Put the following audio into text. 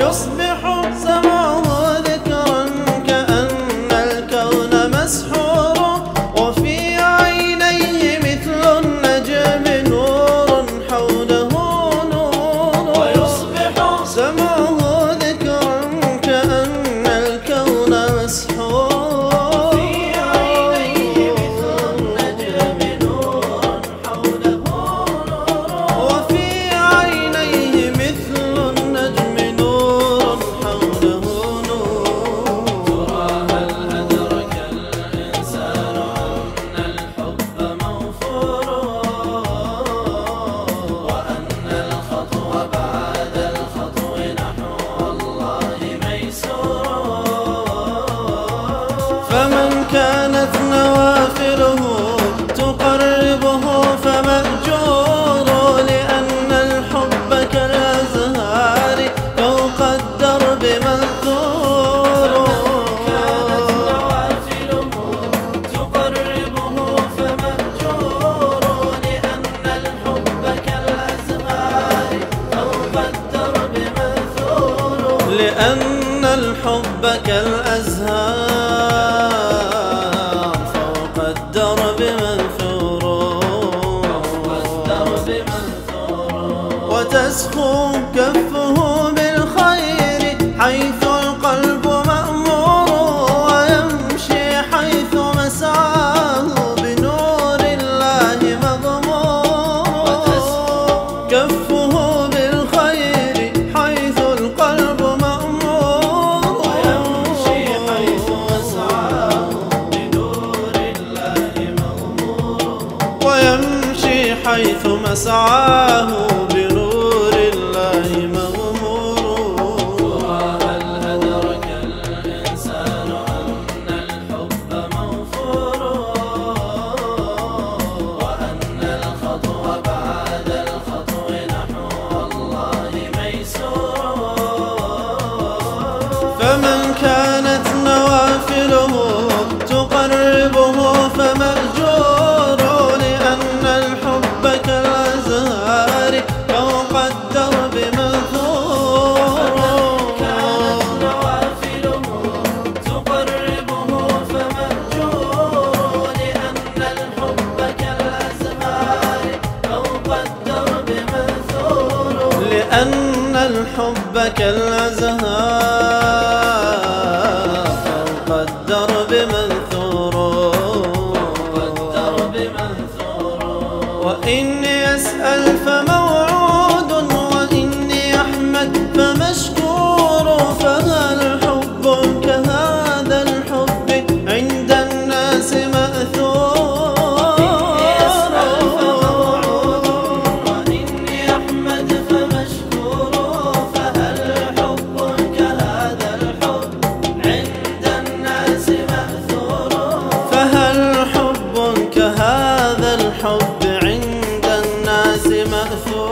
ويصبح سمعه ذكرا كأن الكون مسحور، وفي عينيه مثل النجم نور حوله نور. ويصبح سمعه ذكرا كأن الكون مسحور، وفي عينيه مثل النجم نور حوله نور. وفي عينيه مثل النجم نور حوله نور. ترى هل أدرك الإنسان أن الحب موفور، وأن الخطو بعد الخطو نحو الله ميسور. فمن كانت نوافله تقربه فمأجور، لأن الحب كالأزهار فوق الدرب منثور. كانت نوافله تقربه فمأجور، لأن الحب كالأزهار فوق الدرب منثور. لأن الحب كالأزهار فوق الدرب منثور. وتسخو كفه بالخير حيث القلب مأمور، ويمشي حيث مسعاه بنور الله مغمور. وتسخو كفه بالخير حيث القلب مأمور، ويمشي حيث مسعاه بنور الله مغمور. ويمشي حيث مسعاه بنور الله مغمور. ترى هل أدرك الإنسان أن الحب موفور، وأن الخطو بعد الخطو نحو الله ميسور. فمن كانت نوافله تقربه فمأجور، لأن الحب كالأزهار فوق الدرب منثور. كانت نوافله تقربه فمأجور، لأن الحب كالأزهار فوق الدرب منثور. لأن الحب كالأزهار فوق الدرب منثور. وإن يسأل فموعود، وإن يحمد فمشكور. فهل حب كهذا الحب عند الناس مأثور؟ وإن يسأل فموعود، وإن يحمد فمشكور. فهل حب كهذا الحب عند الناس مأثور؟ فهل حب كهذا الحب عند الناس مأثور؟